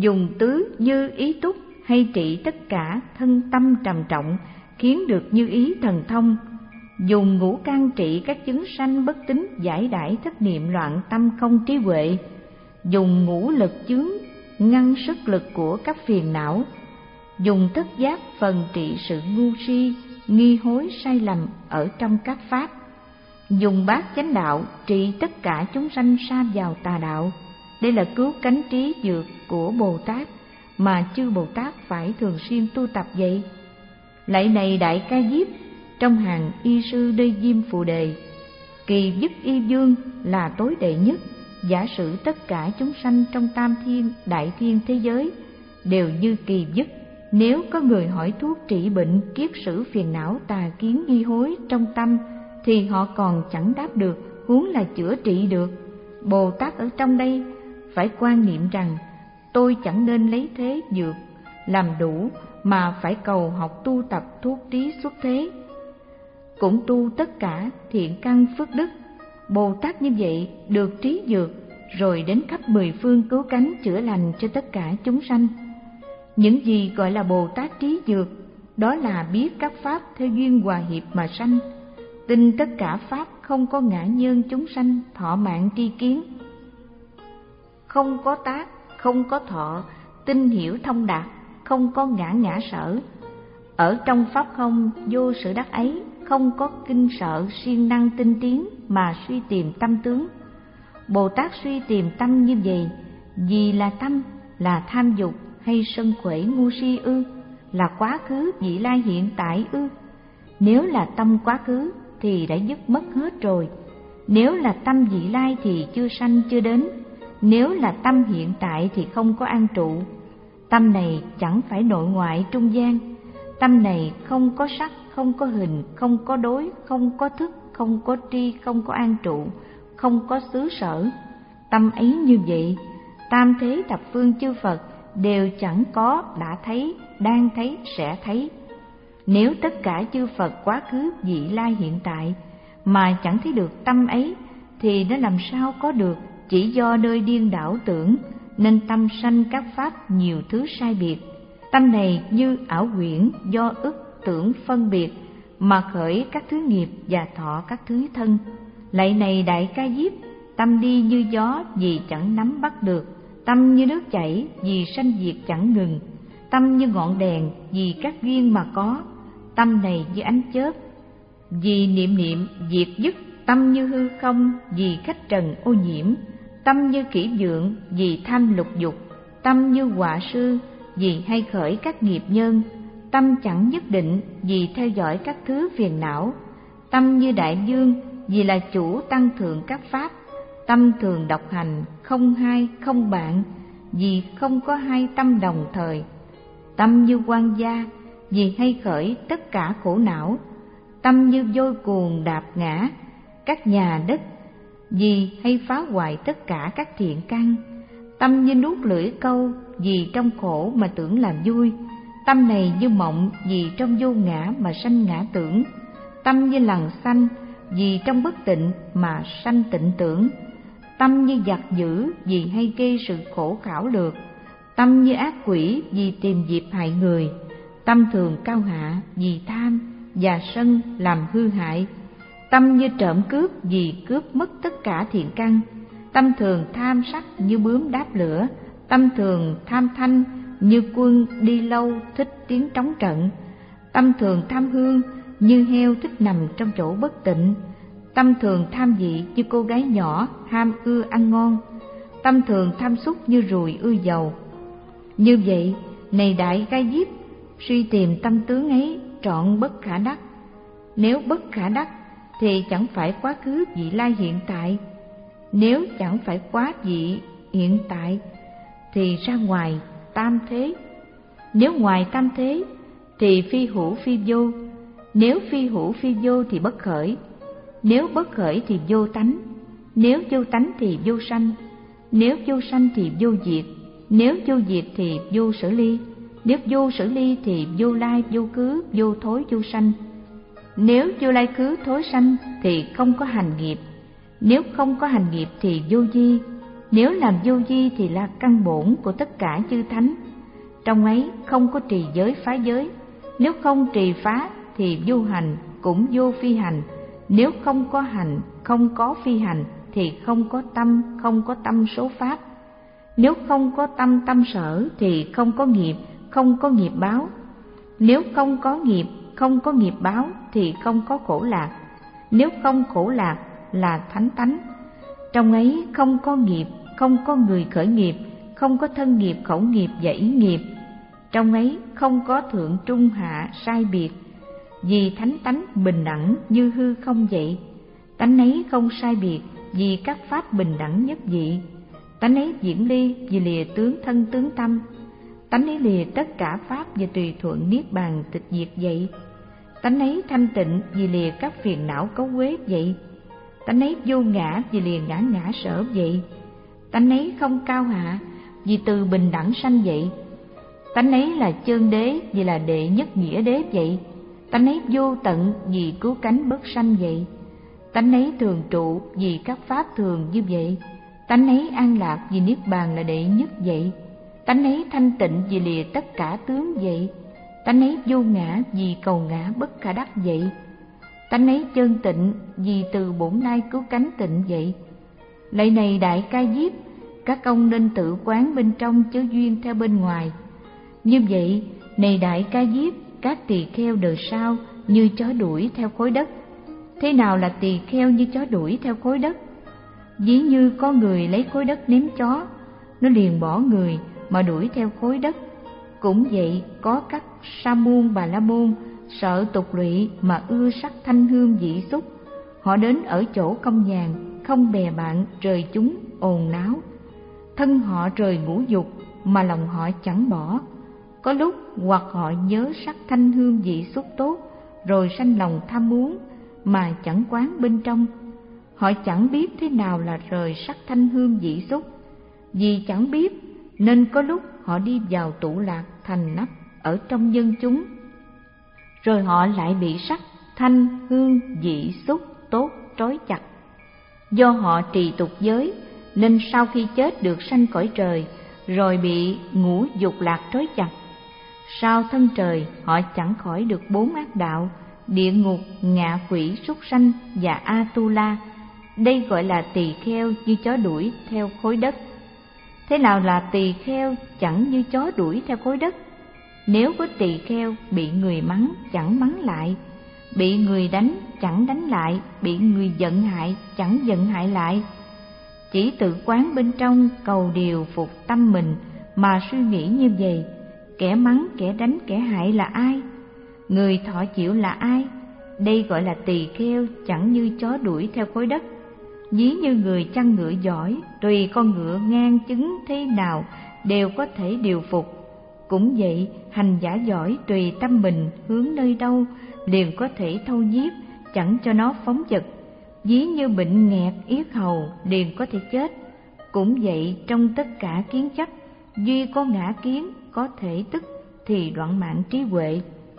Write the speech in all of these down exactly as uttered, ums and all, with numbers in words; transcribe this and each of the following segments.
dùng tứ như ý túc hay trị tất cả thân tâm trầm trọng, khiến được như ý thần thông. Dùng ngũ căn trị các chứng sanh bất tín, giải đãi thất niệm loạn tâm không trí huệ. Dùng ngũ lực chướng ngăn sức lực của các phiền não. Dùng thất giác phần trị sự ngu si, nghi hối sai lầm ở trong các pháp. Dùng bát chánh đạo trị tất cả chúng sanh sa vào tà đạo. Đây là cứu cánh trí dược của Bồ Tát mà chư Bồ Tát phải thường xuyên tu tập vậy. Lạy này Đại Ca Diếp, trong hàng y sư Đê Diêm Phù Đề, Kỳ Dứt Y Dương là tối đệ nhất. Giả sử tất cả chúng sanh trong tam thiên đại thiên thế giới đều như Kỳ Dứt. Nếu có người hỏi thuốc trị bệnh kiết sử phiền não tà kiến nghi hối trong tâm thì họ còn chẳng đáp được, huống là chữa trị được. Bồ Tát ở trong đây phải quan niệm rằng tôi chẳng nên lấy thế dược làm đủ, mà phải cầu học tu tập thuốc trí xuất thế, cũng tu tất cả thiện căn phước đức. Bồ Tát như vậy được trí dược, rồi đến khắp mười phương cứu cánh chữa lành cho tất cả chúng sanh. Những gì gọi là Bồ Tát trí dược, đó là biết các pháp theo duyên hòa hiệp mà sanh, tin tất cả pháp không có ngã nhân chúng sanh thọ mạng tri kiến, không có tác, không có thọ, tin hiểu thông đạt, không có ngã ngã sở. Ở trong pháp không vô sự đắc ấy, không có kinh sợ siêng năng tinh tiến mà suy tìm tâm tướng. Bồ Tát suy tìm tâm như vậy, vì là tâm là tham dục hay sân khởi ngu si ư, là quá khứ vị lai hiện tại ư? Nếu là tâm quá khứ thì đã dứt mất hết rồi. Nếu là tâm vị lai thì chưa sanh chưa đến. Nếu là tâm hiện tại thì không có an trụ. Tâm này chẳng phải nội ngoại trung gian. Tâm này không có sắc, không có hình, không có đối, không có thức, không có tri, không có an trụ, không có xứ sở. Tâm ấy như vậy, tam thế thập phương chư Phật đều chẳng có đã thấy, đang thấy, sẽ thấy. Nếu tất cả chư Phật quá khứ vị lai hiện tại mà chẳng thấy được tâm ấy thì nó làm sao có được? Chỉ do nơi điên đảo tưởng nên tâm sanh các pháp nhiều thứ sai biệt. Tâm này như ảo huyễn do ức tưởng phân biệt mà khởi các thứ nghiệp và thọ các thứ thân. Lạy này Đại Ca Diếp, tâm đi như gió vì chẳng nắm bắt được, tâm như nước chảy vì sanh diệt chẳng ngừng, tâm như ngọn đèn vì các duyên mà có, tâm này như ánh chớp vì niệm niệm diệt dứt, tâm như hư không vì khách trần ô nhiễm, tâm như kỹ vượng vì tham lục dục, tâm như họa sư vì hay khởi các nghiệp nhân, tâm chẳng nhất định vì theo dõi các thứ phiền não, tâm như đại dương vì là chủ tăng thượng các pháp, tâm thường độc hành không hai không bạn vì không có hai tâm đồng thời, tâm như quan gia vì hay khởi tất cả khổ não, tâm như vôi cuồng đạp ngã các nhà đất vì hay phá hoại tất cả các thiện căn, tâm như nuốt lưỡi câu vì trong khổ mà tưởng làm vui, tâm này như mộng vì trong vô ngã mà sanh ngã tưởng, tâm như lằn xanh vì trong bất tịnh mà sanh tịnh tưởng, tâm như giặc dữ vì hay gây sự khổ khảo lược, tâm như ác quỷ vì tìm dịp hại người, tâm thường cao hạ vì tham và sân làm hư hại, tâm như trộm cướp vì cướp mất tất cả thiện căn, tâm thường tham sắc như bướm đáp lửa, tâm thường tham thanh như quân đi lâu thích tiếng trống trận, tâm thường tham hương như heo thích nằm trong chỗ bất tịnh, tâm thường tham vị như cô gái nhỏ ham ưa ăn ngon, tâm thường tham xúc như ruồi ưa dầu. Như vậy, này Đại Ca Diếp, suy tìm tâm tướng ấy trọn bất khả đắc. Nếu bất khả đắc thì chẳng phải quá khứ vị lai hiện tại. Nếu chẳng phải quá vị hiện tại thì ra ngoài tam thế. Nếu ngoài tam thế thì phi hữu phi vô. Nếu phi hữu phi vô thì bất khởi. Nếu bất khởi thì vô tánh. Nếu vô tánh thì vô sanh. Nếu vô sanh thì vô diệt. Nếu vô diệt thì vô sở ly. Nếu vô sở ly thì vô lai vô cứ vô thối vô sanh. Nếu vô lai khứ thối sanh thì không có hành nghiệp. Nếu không có hành nghiệp thì vô vi. Nếu làm vô vi thì là căn bổn của tất cả chư thánh. Trong ấy không có trì giới phá giới. Nếu không trì phá thì vô hành cũng vô phi hành. Nếu không có hành, không có phi hành thì không có tâm, không có tâm số pháp. Nếu không có tâm tâm sở thì không có nghiệp, không có nghiệp báo. Nếu không có nghiệp, không có nghiệp báo thì không có khổ lạc. Nếu không khổ lạc là thánh tánh. Trong ấy không có nghiệp, không có người khởi nghiệp, không có thân nghiệp, khẩu nghiệp và ý nghiệp. Trong ấy không có thượng trung hạ sai biệt, vì thánh tánh bình đẳng như hư không vậy. Tánh ấy không sai biệt vì các pháp bình đẳng nhất vị. Tánh ấy diễn ly vì lìa tướng thân tướng tâm. Tánh ấy lìa tất cả pháp và tùy thuận niết bàn tịch diệt vậy. Tánh ấy thanh tịnh vì lìa các phiền não cấu uế vậy. Tánh ấy vô ngã vì lìa ngã ngã sở vậy. Tánh ấy không cao hạ vì từ bình đẳng sanh vậy. Tánh ấy là chân đế vì là đệ nhất nghĩa đế vậy. Tánh ấy vô tận vì cứu cánh bất sanh vậy. Tánh ấy thường trụ vì các pháp thường như vậy. Tánh ấy an lạc vì niết bàn là đệ nhất vậy. Tánh ấy thanh tịnh vì lìa tất cả tướng vậy. Tánh ấy vô ngã vì cầu ngã bất khả đắc vậy. Tánh ấy chân tịnh vì từ bổn lai cứu cánh tịnh vậy. Lạy này Đại Ca Diếp, các ông nên tự quán bên trong chớ duyên theo bên ngoài. Như vậy, này Đại Ca Diếp, các tỳ kheo đời sau như chó đuổi theo khối đất. Thế nào là tỳ kheo như chó đuổi theo khối đất? Ví như có người lấy khối đất ném chó, nó liền bỏ người mà đuổi theo khối đất. Cũng vậy, có các sa môn bà la môn sợ tục lụy mà ưa sắc thanh hương vị xúc. Họ đến ở chỗ công nhàn, không bè bạn rời chúng ồn náo. Thân họ rời ngũ dục mà lòng họ chẳng bỏ. Có lúc hoặc họ nhớ sắc thanh hương vị xúc tốt, rồi sanh lòng tham muốn mà chẳng quán bên trong. Họ chẳng biết thế nào là rời sắc thanh hương vị xúc. Vì chẳng biết nên có lúc họ đi vào tụ lạc thành nắp ở trong dân chúng, rồi họ lại bị sắc thanh hương vị xúc tốt trói chặt. Do họ trì tục giới nên sau khi chết được sanh cõi trời, rồi bị ngũ dục lạc trói chặt. Sau thân trời họ chẳng khỏi được bốn ác đạo: địa ngục, ngạ quỷ, súc sanh và Atula. Đây gọi là tỳ kheo như chó đuổi theo khối đất. Thế nào là tỳ kheo chẳng như chó đuổi theo khối đất? Nếu có tỳ kheo bị người mắng chẳng mắng lại, bị người đánh chẳng đánh lại, bị người giận hại chẳng giận hại lại, chỉ tự quán bên trong cầu điều phục tâm mình mà suy nghĩ như vậy: kẻ mắng, kẻ đánh, kẻ hại là ai? Người thọ chịu là ai? Đây gọi là tỳ kheo chẳng như chó đuổi theo khối đất. Ví như người chăn ngựa giỏi, tùy con ngựa ngang chứng thế nào đều có thể điều phục. Cũng vậy, hành giả giỏi tùy tâm mình hướng nơi đâu liền có thể thâu nhiếp, chẳng cho nó phóng dật. Ví như bệnh nghẹt yết hầu liền có thể chết. Cũng vậy, trong tất cả kiến chấp, duy có ngã kiến có thể tức thì đoạn mạng trí huệ.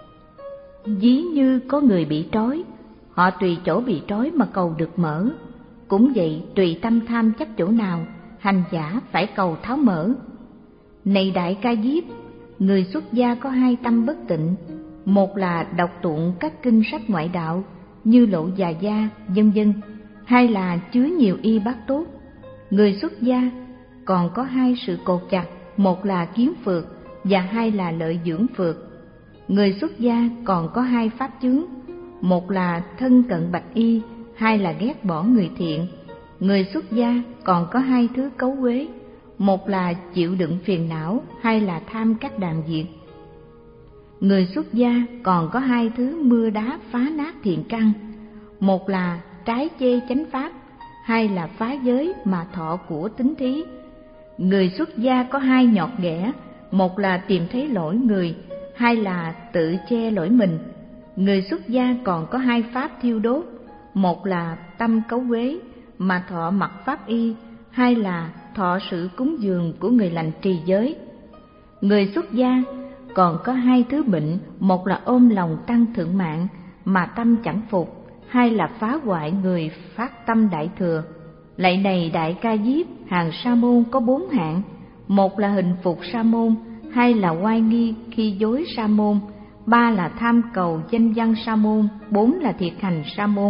Ví như có người bị trói, họ tùy chỗ bị trói mà cầu được mở. Cũng vậy, tùy tâm tham chấp chỗ nào, hành giả phải cầu tháo mở. Này Đại Ca Diếp, người xuất gia có hai tâm bất tịnh: một là đọc tụng các kinh sách ngoại đạo như Lộ Già Gia, vân vân; hai là chứa nhiều y bát tốt. Người xuất gia còn có hai sự cột chặt: một là kiến phược và hai là lợi dưỡng phược. Người xuất gia còn có hai pháp chướng: một là thân cận bạch y, hai là ghét bỏ người thiện. Người xuất gia còn có hai thứ cấu uế: một là chịu đựng phiền não, hai là tham các đàn diệt. Người xuất gia còn có hai thứ mưa đá phá nát thiện căn: một là trái chê chánh pháp, hai là phá giới mà thọ của tính thí. Người xuất gia có hai nhọt ghẻ: một là tìm thấy lỗi người, hai là tự che lỗi mình. Người xuất gia còn có hai pháp thiêu đốt: một là tâm cấu uế mà thọ mặc pháp y, hai là thọ sự cúng dường của người lành trì giới. Người xuất gia còn có hai thứ bệnh: một là ôm lòng tăng thượng mạng mà tâm chẳng phục, hai là phá hoại người phát tâm đại thừa. Lạy này Đại Ca Diếp, hàng sa môn có bốn hạng: một là hình phục sa môn, hai là oai nghi khi dối sa môn, ba là tham cầu danh văn sa môn, bốn là thiệt hành sa môn.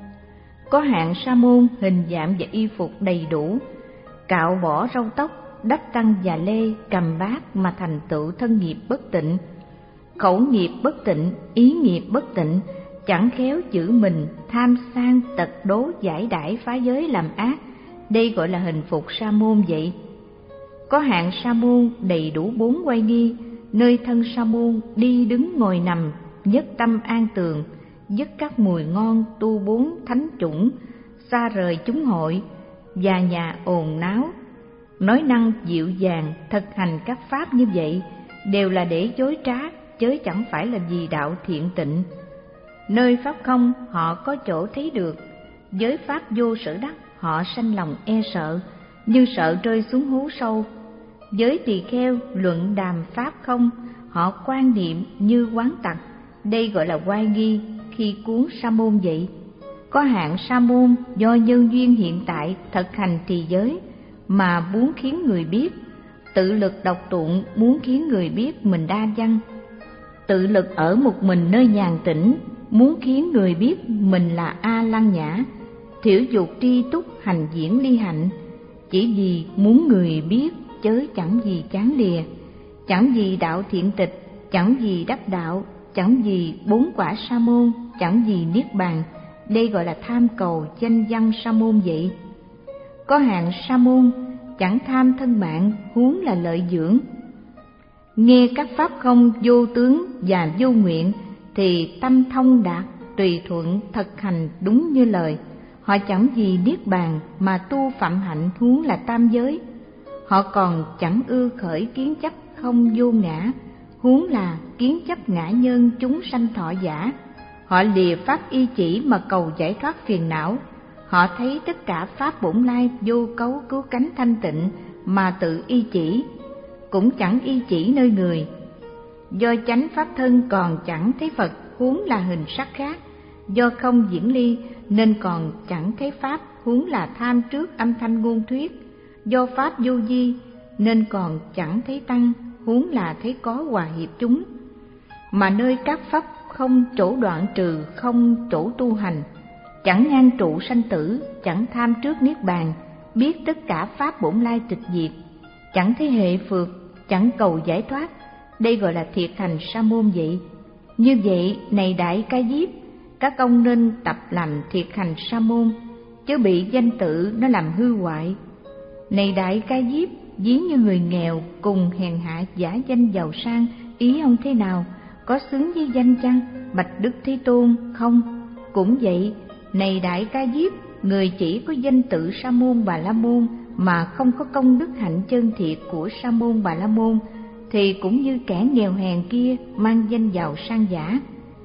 Có hạng sa môn hình dạng và y phục đầy đủ, cạo bỏ râu tóc, đắp tăng và lê, cầm bát mà thành tựu thân nghiệp bất tịnh, khẩu nghiệp bất tịnh, ý nghiệp bất tịnh, chẳng khéo giữ mình, tham sang tật đố giải đãi phá giới làm ác. Đây gọi là hình phục sa môn vậy. Có hạng sa môn đầy đủ bốn oai nghi, nơi thân sa môn đi đứng ngồi nằm, nhất tâm an tường, dứt các mùi ngon, tu bốn thánh chủng, xa rời chúng hội và nhà ồn náo, nói năng dịu dàng, thực hành các pháp như vậy đều là để dối trá, chớ chẳng phải là vì đạo thiện tịnh. Nơi pháp không họ có chỗ thấy được, giới pháp vô sở đắc họ sanh lòng e sợ, như sợ rơi xuống hố sâu. Giới tỳ kheo luận đàm pháp không, họ quan niệm như quán tặc. Đây gọi là oai nghi khi cuốn sa môn vậy. Có hạng sa môn do nhân duyên hiện tại thực hành trì giới mà muốn khiến người biết, tự lực đọc tụng muốn khiến người biết mình đa văn, tự lực ở một mình nơi nhàn tĩnh muốn khiến người biết mình là A Lăng Nhã, thiểu dục tri túc hành diễn ly hạnh, chỉ vì muốn người biết chớ chẳng gì chán lìa, chẳng gì đạo thiện tịch, chẳng gì đắc đạo, chẳng gì bốn quả sa môn, chẳng gì niết bàn. Đây gọi là tham cầu danh văn sa môn vậy. Có hạng sa môn chẳng tham thân mạng, huống là lợi dưỡng, nghe các pháp không vô tướng và vô nguyện thì tâm thông đạt, tùy thuận thực hành đúng như lời. Họ chẳng gì niết bàn mà tu phạm hạnh, huống là tam giới. Họ còn chẳng ưa khởi kiến chấp không vô ngã, huống là kiến chấp ngã nhân chúng sanh thọ giả. Họ lìa pháp y chỉ mà cầu giải thoát phiền não. Họ thấy tất cả pháp bổn lai vô cấu cứu cánh thanh tịnh mà tự y chỉ, cũng chẳng y chỉ nơi người. Do chánh pháp thân còn chẳng thấy Phật, huống là hình sắc khác. Do không diễn ly nên còn chẳng thấy pháp, huống là tham trước âm thanh ngôn thuyết. Do pháp vô vi nên còn chẳng thấy tăng, huống là thấy có hòa hiệp chúng. Mà nơi các pháp không chỗ đoạn trừ, không chỗ tu hành, chẳng ngang trụ sanh tử, chẳng tham trước niết bàn, biết tất cả pháp bổn lai tịch diệt, chẳng thấy hệ phược, chẳng cầu giải thoát. Đây gọi là thiệt hành sa môn vậy. Như vậy này Đại Ca Diếp, các ông nên tập làm thiệt hành sa môn, chứ bị danh tự nó làm hư hoại. Này Đại Ca Diếp, ví như người nghèo cùng hèn hạ giả danh giàu sang, ý ông thế nào? Có xứng với danh chăng? Bạch Đức Thế Tôn, không. Cũng vậy, này Đại Ca Diếp, người chỉ có danh tự Sa môn Bà La môn mà không có công đức hạnh chân thiệt của Sa môn Bà La môn thì cũng như kẻ nghèo hèn kia mang danh giàu sang giả.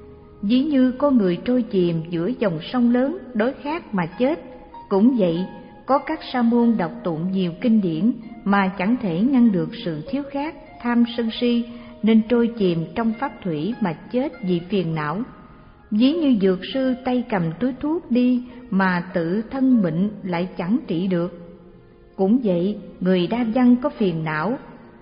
Ví như có người trôi chìm giữa dòng sông lớn đói khát mà chết, cũng vậy, có các sa môn đọc tụng nhiều kinh điển mà chẳng thể ngăn được sự thiếu khát, tham sân si, nên trôi chìm trong pháp thủy mà chết vì phiền não. Ví như dược sư tay cầm túi thuốc đi mà tự thân bệnh lại chẳng trị được. Cũng vậy, người đa văn có phiền não,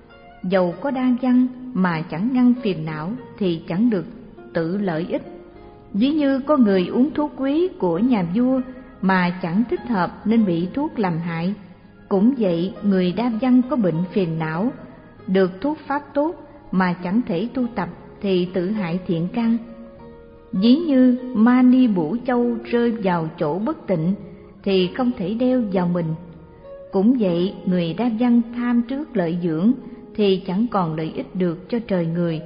dầu có đa văn mà chẳng ngăn phiền não thì chẳng được tự lợi ích. Ví như có người uống thuốc quý của nhà vua mà chẳng thích hợp nên bị thuốc làm hại. Cũng vậy, người đa văn có bệnh phiền não, được thuốc pháp tốt mà chẳng thể tu tập thì tự hại thiện căn. Ví như mani bủ châu rơi vào chỗ bất tịnh thì không thể đeo vào mình. Cũng vậy, người đa văn tham trước lợi dưỡng thì chẳng còn lợi ích được cho trời người.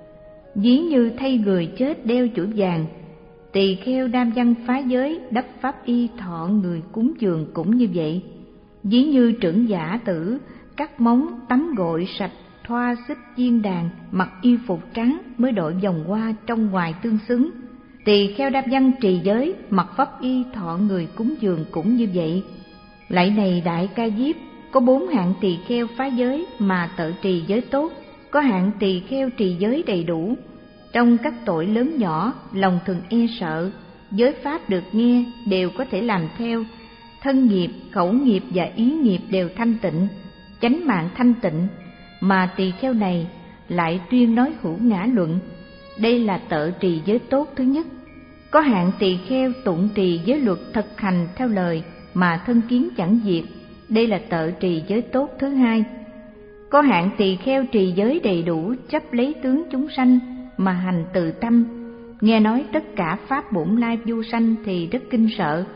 Ví như thay người chết đeo chuỗi vàng, tỳ kheo đa văn phá giới đắp pháp y thọ người cúng dường cũng như vậy. Ví như trưởng giả tử cắt móng tắm gội sạch, thoa xích chiên đàn, mặc y phục trắng mới đội vòng hoa trong ngoài tương xứng. Tỳ kheo đa văn trì giới mặc pháp y thọ người cúng dường cũng như vậy. Lạy này Đại Ca Diếp, có bốn hạng tỳ kheo phá giới mà tự trì giới tốt. Có hạng tỳ kheo trì giới đầy đủ, trong các tội lớn nhỏ lòng thường e sợ, giới pháp được nghe đều có thể làm theo, thân nghiệp, khẩu nghiệp và ý nghiệp đều thanh tịnh, chánh mạng thanh tịnh, mà tỳ kheo này lại tuyên nói hữu ngã luận. Đây là tợ trì giới tốt thứ nhất. Có hạng tỳ kheo tụng trì giới luật thực hành theo lời mà thân kiến chẳng diệt, đây là tợ trì giới tốt thứ hai. Có hạng tỳ kheo trì giới đầy đủ, chấp lấy tướng chúng sanh mà hành từ tâm, nghe nói tất cả pháp bổn lai vô sanh thì rất kinh sợ,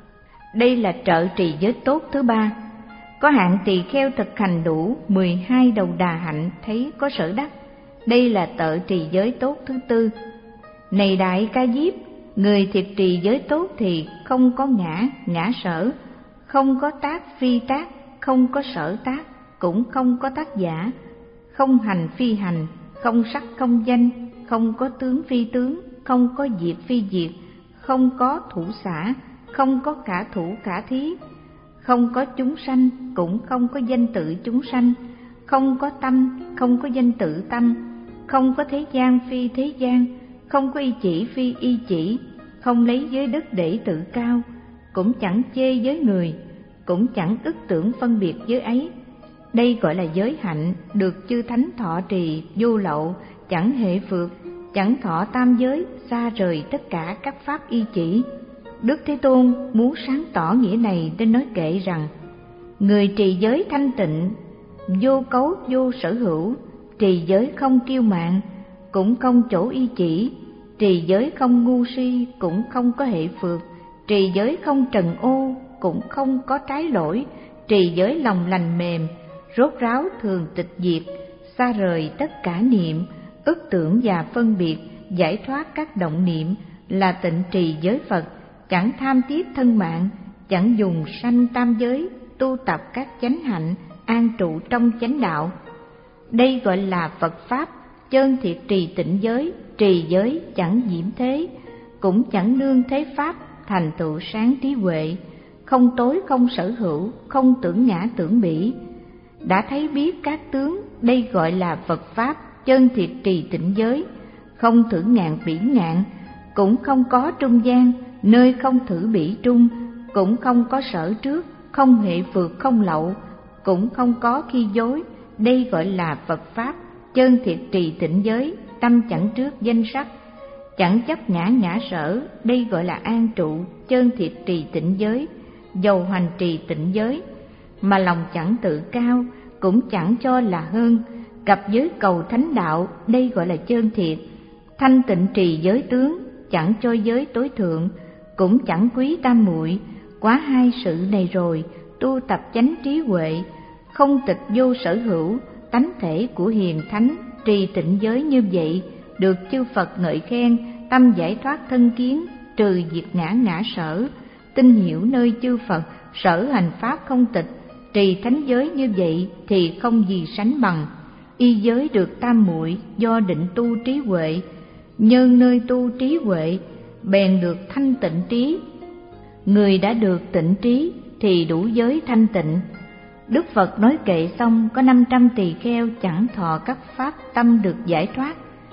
đây là trợ trì giới tốt thứ ba. Có hạng tỳ kheo thực hành đủ mười hai đầu đà hạnh, thấy có sở đắc, đây là tợ trì giới tốt thứ tư. Này Đại Ca Diếp, người thiệt trì giới tốt thì không có ngã, ngã sở, không có tác, phi tác, không có sở tác, cũng không có tác giả, không hành phi hành, không sắc không danh, không có tướng phi tướng, không có diệt phi diệt, không có thủ xả, không có cả thủ cả thí, không có chúng sanh, cũng không có danh tự chúng sanh, không có tâm, không có danh tự tâm, không có thế gian phi thế gian, không có y chỉ phi y chỉ, không lấy giới đất để tự cao, cũng chẳng chê giới người, cũng chẳng ức tưởng phân biệt giới ấy. Đây gọi là giới hạnh, được chư thánh thọ trì vô lậu, chẳng hệ phược, chẳng thọ tam giới, xa rời tất cả các pháp y chỉ. Đức Thế Tôn muốn sáng tỏ nghĩa này nên nói kệ rằng: người trì giới thanh tịnh, vô cấu vô sở hữu, trì giới không kiêu mạn, cũng không chỗ y chỉ, trì giới không ngu si, cũng không có hệ phược, trì giới không trần ô, cũng không có trái lỗi, trì giới lòng lành mềm, rốt ráo thường tịch diệt, xa rời tất cả niệm, ức tưởng và phân biệt, giải thoát các động niệm, là tịnh trì giới Phật, chẳng tham tiếc thân mạng, chẳng dùng sanh tam giới, tu tập các chánh hạnh, an trụ trong chánh đạo. Đây gọi là Phật Pháp, chân thiệt trì tịnh giới, trì giới chẳng nhiễm thế, cũng chẳng nương thế Pháp, thành tựu sáng trí huệ, không tối không sở hữu, không tưởng ngã tưởng bỉ. Đã thấy biết các tướng, đây gọi là Phật Pháp, chân thiệt trì tịnh giới, không thử ngạn bỉ ngạn, cũng không có trung gian, nơi không thử bỉ trung, cũng không có sở trước, không hệ phược không lậu, cũng không có khi dối. Đây gọi là Phật Pháp, chân thiệt trì tịnh giới, tâm chẳng trước danh sắc, chẳng chấp ngã ngã sở. Đây gọi là an trụ, chân thiệt trì tịnh giới, dầu hành trì tịnh giới, mà lòng chẳng tự cao, cũng chẳng cho là hơn, cặp giới cầu thánh đạo. Đây gọi là chân thiệt, thanh tịnh trì giới tướng, chẳng cho giới tối thượng, cũng chẳng quý tam muội. Quá hai sự này rồi, tu tập chánh trí huệ, không tịch vô sở hữu, tánh thể của hiền thánh, trì tịnh giới như vậy, được chư Phật ngợi khen, tâm giải thoát thân kiến, trừ diệt ngã ngã sở, tin hiểu nơi chư Phật, sở hành pháp không tịch, trì thánh giới như vậy thì không gì sánh bằng. Y giới được tam muội, do định tu trí huệ, nhân nơi tu trí huệ, bèn được thanh tịnh trí. Người đã được tịnh trí thì đủ giới thanh tịnh. Đức Phật nói kệ xong, có năm trăm tỳ kheo chẳng thọ các pháp tâm được giải thoát.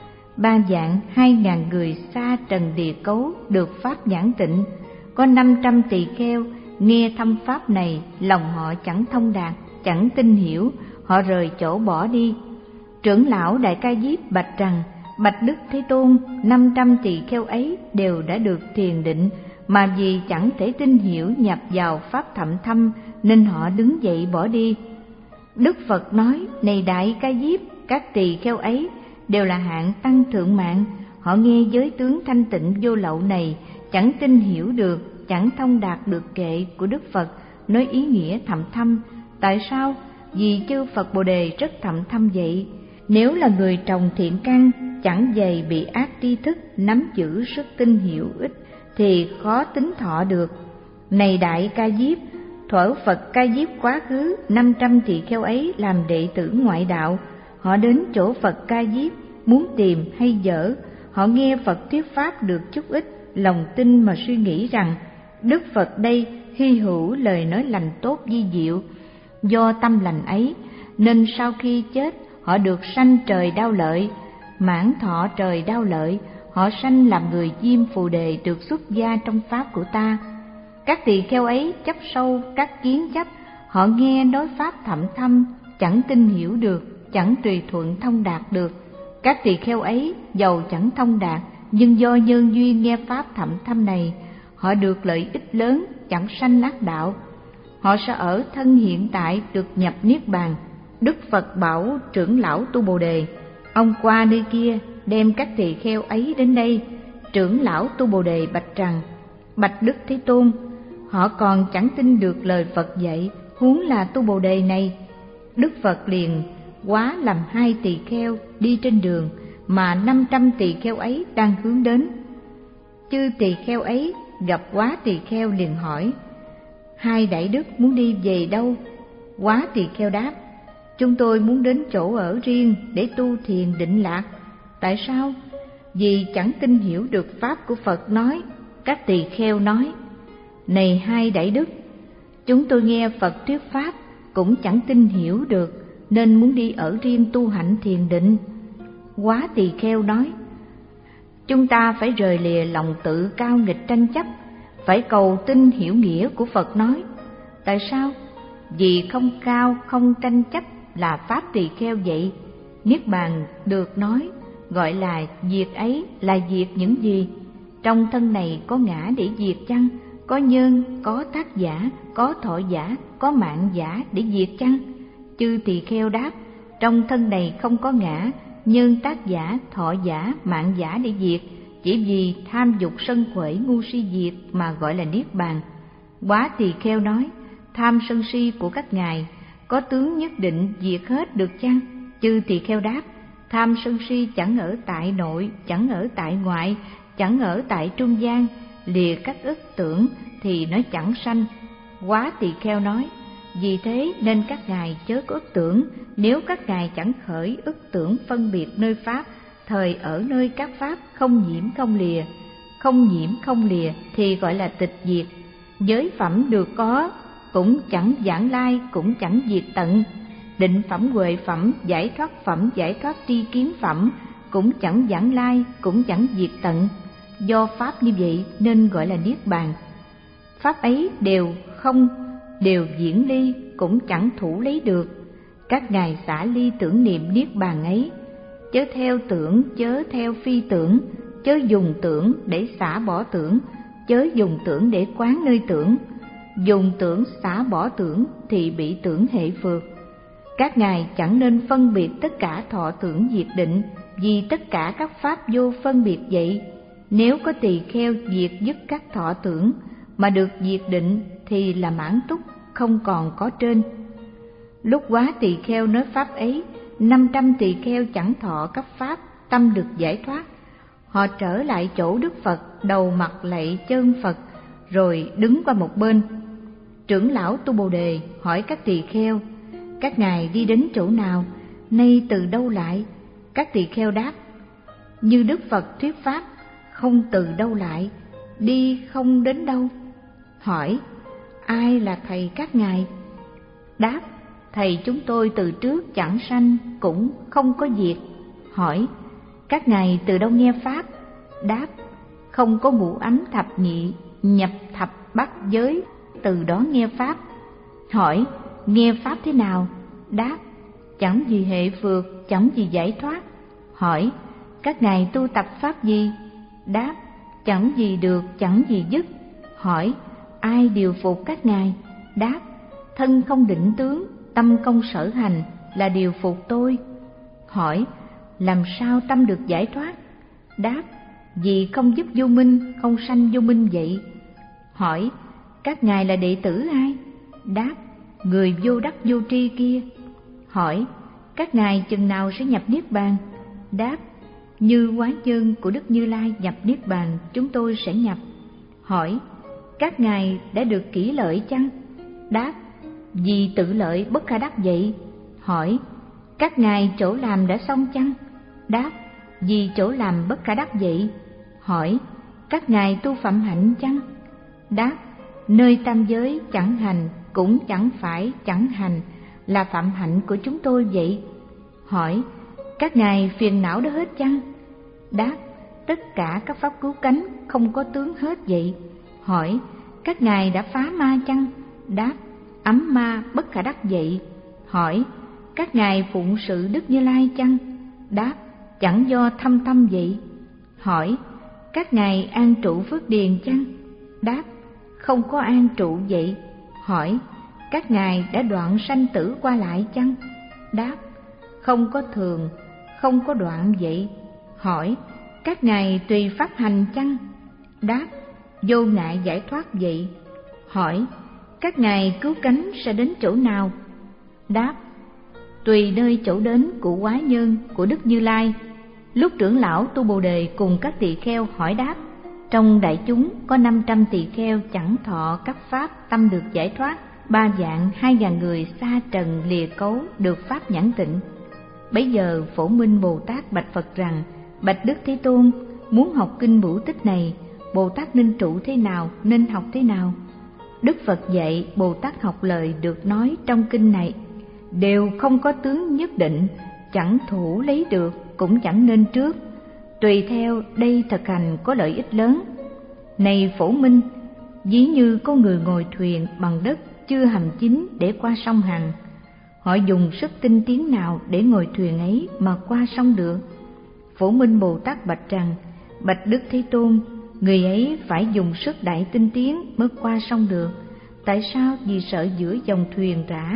Ba vạn hai ngàn người xa trần địa cấu được pháp nhãn tịnh. Có năm trăm tỳ kheo nghe thâm pháp này, lòng họ chẳng thông đạt, chẳng tin hiểu, họ rời chỗ bỏ đi. Trưởng lão Đại Ca Diếp bạch rằng: bạch Đức Thế Tôn, năm trăm tỳ kheo ấy đều đã được thiền định, mà vì chẳng thể tin hiểu nhập vào pháp thậm thâm nên họ đứng dậy bỏ đi. Đức Phật nói: này Đại Ca Diếp, các tỳ kheo ấy đều là hạng tăng thượng mạng, họ nghe giới tướng thanh tịnh vô lậu này, chẳng tin hiểu được, chẳng thông đạt được kệ của Đức Phật, nói ý nghĩa thậm thâm. Tại sao? Vì chư Phật Bồ Đề rất thậm thâm vậy. Nếu là người trồng thiện căn, chẳng dày bị ác tri thức nắm giữ sức tin hiểu ít, thì khó tính thọ được. Này Đại Ca Diếp, thuở Phật Ca Diếp quá khứ, năm trăm tỳ kheo ấy làm đệ tử ngoại đạo. Họ đến chỗ Phật Ca Diếp muốn tìm hay dở, họ nghe Phật thuyết pháp được chút ít, lòng tin mà suy nghĩ rằng Đức Phật đây hy hữu lời nói lành tốt vi diệu. Do tâm lành ấy nên sau khi chết họ được sanh trời đau lợi, mãn thọ trời đau lợi, họ sanh làm người Diêm Phù Đề, được xuất gia trong pháp của ta. Các tỳ kheo ấy chấp sâu các kiến chấp, họ nghe nói pháp thậm thâm, chẳng tin hiểu được, chẳng tùy thuận thông đạt được. Các tỳ kheo ấy dầu chẳng thông đạt, nhưng do nhân duyên nghe pháp thậm thâm này, họ được lợi ích lớn, chẳng sanh ác đạo. Họ sẽ ở thân hiện tại được nhập niết bàn. Đức Phật bảo trưởng lão Tu Bồ Đề, ông qua nơi kia đem các tỳ kheo ấy đến đây. Trưởng lão Tu Bồ Đề bạch rằng: bạch Đức Thế Tôn, họ còn chẳng tin được lời Phật dạy, huống là Tu Bồ Đề này. Đức Phật liền hóa làm hai tỳ kheo đi trên đường mà năm trăm tỳ kheo ấy đang hướng đến. Chư tỳ kheo ấy gặp Quá tỳ kheo liền hỏi: hai đại đức muốn đi về đâu? Quá tỳ kheo đáp: chúng tôi muốn đến chỗ ở riêng để tu thiền định lạc. Tại sao? Vì chẳng tin hiểu được pháp của Phật nói. Các tỳ kheo nói: này hai đại đức, chúng tôi nghe Phật thuyết pháp cũng chẳng tin hiểu được, nên muốn đi ở riêng tu hạnh thiền định. Quá tỳ kheo nói: chúng ta phải rời lìa lòng tự cao nghịch tranh chấp, phải cầu tin hiểu nghĩa của Phật nói. Tại sao? Vì không cao không tranh chấp là pháp tỳ kheo vậy. Niết bàn được nói gọi là diệt ấy là diệt những gì? Trong thân này có ngã để diệt chăng? Có nhân, có tác giả, có thọ giả, có mạng giả để diệt chăng? Chư tỳ kheo đáp: trong thân này không có ngã, nhân, tác giả, thọ giả, mạng giả để diệt, chỉ vì tham dục sân khởi ngu si diệt mà gọi là niết bàn. Quá tỳ kheo nói: tham sân si của các ngài có tướng nhất định diệt hết được chăng? Chư tỳ kheo đáp: tham sân si chẳng ở tại nội, chẳng ở tại ngoại, chẳng ở tại trung gian, lìa các ức tưởng thì nó chẳng sanh. Quá tỳ kheo nói: vì thế nên các ngài chớ có ức tưởng. Nếu các ngài chẳng khởi ức tưởng phân biệt nơi pháp, thời ở nơi các pháp không nhiễm không lìa, không nhiễm không lìa thì gọi là tịch diệt. Giới phẩm được có cũng chẳng vãng lai, cũng chẳng diệt tận. Định phẩm, huệ phẩm, giải thoát phẩm, giải thoát tri kiến phẩm cũng chẳng vãng lai, cũng chẳng diệt tận. Do pháp như vậy nên gọi là niết bàn. Pháp ấy đều không, đều diễn ly, cũng chẳng thủ lấy được. Các ngài xả ly tưởng niệm niết bàn ấy, chớ theo tưởng, chớ theo phi tưởng, chớ dùng tưởng để xả bỏ tưởng, chớ dùng tưởng để quán nơi tưởng. Dùng tưởng xả bỏ tưởng thì bị tưởng hệ phược. Các ngài chẳng nên phân biệt tất cả thọ tưởng diệt định, vì tất cả các pháp vô phân biệt vậy. Nếu có tỳ kheo diệt dứt các thọ tưởng mà được diệt định thì là mãn túc, không còn có trên. Lúc Quá tỳ kheo nói pháp ấy, năm trăm tỳ kheo chẳng thọ các pháp, tâm được giải thoát. Họ trở lại chỗ Đức Phật, đầu mặt lạy chân Phật, rồi đứng qua một bên. Trưởng lão Tu Bồ Đề hỏi các tỳ kheo: các ngài đi đến chỗ nào? Nay từ đâu lại? Các tỳ kheo đáp: như Đức Phật thuyết pháp, không từ đâu lại, đi không đến đâu. Hỏi: ai là thầy các ngài? Đáp: thầy chúng tôi từ trước chẳng sanh, cũng không có diệt. Hỏi: các ngài từ đâu nghe pháp? Đáp: không có ngũ ánh thập nhị, nhập thập bát giới, từ đó nghe pháp. Hỏi: nghe pháp thế nào? Đáp: chẳng gì hệ phược, chẳng gì giải thoát. Hỏi: các ngài tu tập pháp gì? Đáp: chẳng gì được, chẳng gì dứt. Hỏi: ai điều phục các ngài? Đáp: thân không định tướng, tâm không sở hành là điều phục tôi. Hỏi: làm sao tâm được giải thoát? Đáp: vì không giúp vô minh, không sanh vô minh vậy. Hỏi: các ngài là đệ tử ai? Đáp: người vô đắc vô tri kia. Hỏi: các ngài chừng nào sẽ nhập niết bàn? Đáp: như hóa nhân của Đức Như Lai nhập niết bàn, chúng tôi sẽ nhập. Hỏi: các ngài đã được kỷ lợi chăng? Đáp: vì tự lợi bất khả đắc vậy. Hỏi: các ngài chỗ làm đã xong chăng? Đáp: vì chỗ làm bất khả đắc vậy. Hỏi: các ngài tu phạm hạnh chăng? Đáp: nơi tam giới chẳng hành, cũng chẳng phải chẳng hành, là phạm hạnh của chúng tôi vậy. Hỏi: các ngài phiền não đã hết chăng? Đáp: tất cả các pháp cứu cánh không có tướng hết vậy. Hỏi: các ngài đã phá ma chăng? Đáp: ấm ma bất khả đắc vậy. Hỏi: các ngài phụng sự Đức Như Lai chăng? Đáp: chẳng do thâm tâm vậy. Hỏi: các ngài an trụ phước điền chăng? Đáp: không có an trụ vậy. Hỏi: các ngài đã đoạn sanh tử qua lại chăng? Đáp: không có thường, không có đoạn vậy. Hỏi: các ngài tùy pháp hành chăng? Đáp: vô ngại giải thoát vậy. Hỏi: các ngài cứu cánh sẽ đến chỗ nào? Đáp: tùy nơi chỗ đến của Quá Nhân của Đức Như Lai. Lúc trưởng lão Tu Bồ Đề cùng các tỳ kheo hỏi đáp, trong đại chúng có năm trăm tỳ kheo chẳng thọ các pháp tâm được giải thoát, ba vạn hai ngàn người xa trần lìa cấu được pháp nhãn tịnh. Bấy giờ Phổ Minh Bồ Tát bạch Phật rằng: bạch Đức Thế Tôn, muốn học kinh Bửu Tích này, Bồ Tát nên trụ thế nào, nên học thế nào? Đức Phật dạy Bồ Tát học lời được nói trong kinh này đều không có tướng nhất định, chẳng thủ lấy được, cũng chẳng nên trước, tùy theo đây thực hành có lợi ích lớn. Này Phổ Minh, ví như có người ngồi thuyền bằng đất chưa hầm chín để qua sông Hằng, họ dùng sức tinh tiến nào để ngồi thuyền ấy mà qua sông được? Phổ Minh Bồ Tát bạch rằng: bạch Đức Thế Tôn, người ấy phải dùng sức đại tinh tiến mới qua sông được. Tại sao? Vì sợ giữa dòng thuyền rã.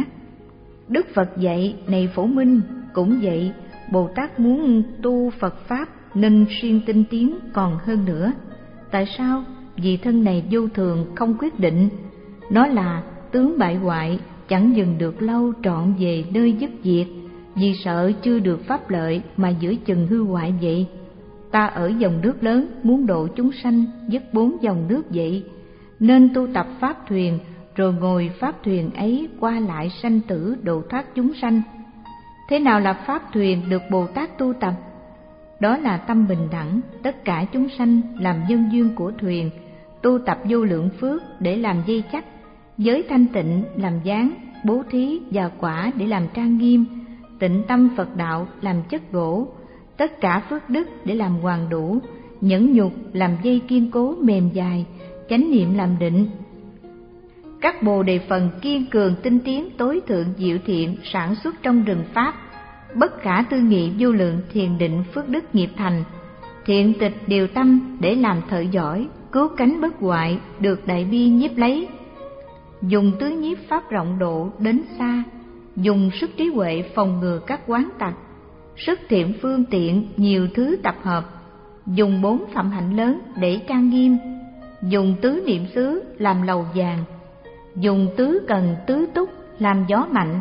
Đức Phật dạy: này Phổ Minh, cũng vậy, Bồ Tát muốn tu Phật Pháp nên siêng tinh tiến còn hơn nữa. Tại sao? Vì thân này vô thường không quyết định, nó là tướng bại hoại, chẳng dừng được lâu trọn về nơi dứt diệt, vì sợ chưa được pháp lợi mà giữa chừng hư hoại vậy. Ta ở dòng nước lớn muốn độ chúng sanh dứt bốn dòng nước vậy, nên tu tập pháp thuyền, rồi ngồi pháp thuyền ấy qua lại sanh tử độ thoát chúng sanh. Thế nào là pháp thuyền được Bồ Tát tu tập? Đó là tâm bình đẳng, tất cả chúng sanh làm nhân duyên của thuyền, tu tập vô lượng phước để làm dây chắc, giới thanh tịnh làm dáng, bố thí và quả để làm trang nghiêm, tịnh tâm Phật đạo làm chất gỗ, tất cả phước đức để làm hoàn đủ, nhẫn nhục làm dây kiên cố mềm dài, chánh niệm làm định. Các bồ đề phần kiên cường tinh tiến tối thượng diệu thiện sản xuất trong rừng pháp, bất khả tư nghị vô lượng thiền định phước đức nghiệp thành, thiện tịch điều tâm để làm thợ giỏi, cứu cánh bất hoại được đại bi nhiếp lấy. Dùng tứ nhiếp pháp rộng độ đến xa, dùng sức trí huệ phòng ngừa các quán tặc, sức thiện phương tiện nhiều thứ tập hợp, dùng bốn phẩm hạnh lớn để trang nghiêm, dùng tứ niệm xứ làm lầu vàng, dùng tứ cần tứ túc làm gió mạnh,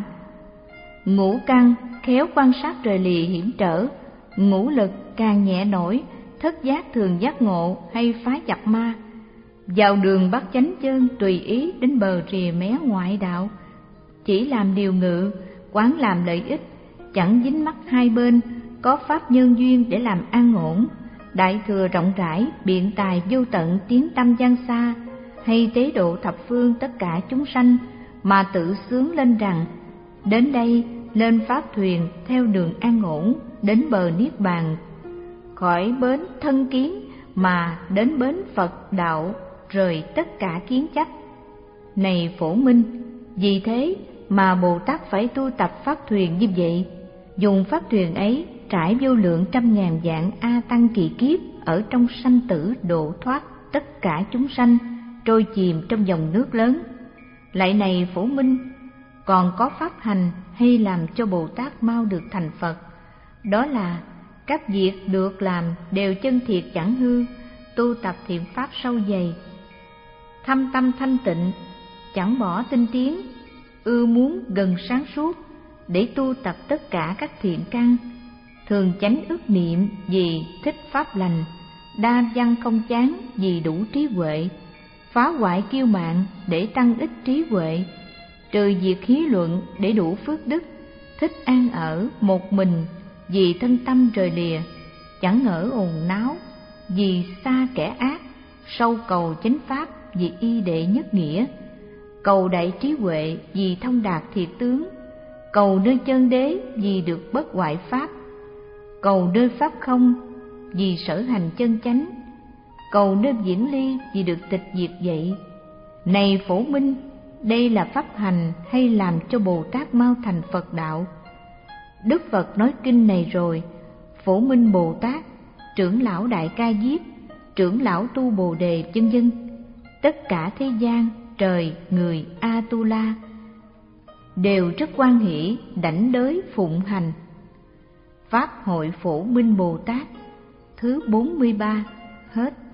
ngũ căn khéo quan sát trời lìa hiểm trở, ngũ lực càng nhẹ nổi, thất giác thường giác ngộ hay phá chặt ma, vào đường bắt chánh chân tùy ý đến bờ rìa mé ngoại đạo, chỉ làm điều ngự, quán làm lợi ích, chẳng dính mắc hai bên, có pháp nhân duyên để làm an ổn, đại thừa rộng rãi, biện tài vô tận tiến tâm gian xa, hay tế độ thập phương tất cả chúng sanh, mà tự sướng lên rằng: đến đây lên pháp thuyền theo đường an ổn, đến bờ niết bàn, khỏi bến thân kiến mà đến bến Phật đạo, rời tất cả kiến chấp. Này Phổ Minh, vì thế mà Bồ Tát phải tu tập pháp thuyền như vậy, dùng pháp thuyền ấy trải vô lượng trăm ngàn vạn a tăng kỳ kiếp ở trong sanh tử độ thoát tất cả chúng sanh, trôi chìm trong dòng nước lớn. Lại này Phổ Minh, còn có pháp hành hay làm cho Bồ Tát mau được thành Phật, đó là các việc được làm đều chân thiệt chẳng hư, tu tập thiện pháp sâu dày, thâm tâm thanh tịnh, chẳng bỏ tinh tiến, ưa muốn gần sáng suốt để tu tập tất cả các thiện căn, thường chánh ức niệm vì thích pháp lành, đa văn không chán vì đủ trí huệ, phá hoại kiêu mạn để tăng ích trí huệ, trừ diệt hí luận để đủ phước đức, thích an ở một mình vì thân tâm rời lìa, chẳng ngỡ ồn náo vì xa kẻ ác, sâu cầu chánh pháp vì y đệ nhất nghĩa, cầu đại trí huệ vì thông đạt thiệt tướng, cầu nơi chân đế vì được bất hoại pháp, cầu nơi pháp không vì sở hành chân chánh, cầu nơi viễn ly vì được tịch diệt vậy. Này Phổ Minh, đây là pháp hành hay làm cho Bồ Tát mau thành Phật đạo? Đức Phật nói kinh này rồi, Phổ Minh Bồ Tát, trưởng lão Đại Ca Diếp, trưởng lão Tu Bồ Đề, vân vân, tất cả thế gian, trời, người, A-tu-la đều rất hoan hỷ đảnh đới phụng hành. Pháp hội Phổ Minh Bồ Tát thứ bốn mươi ba hết.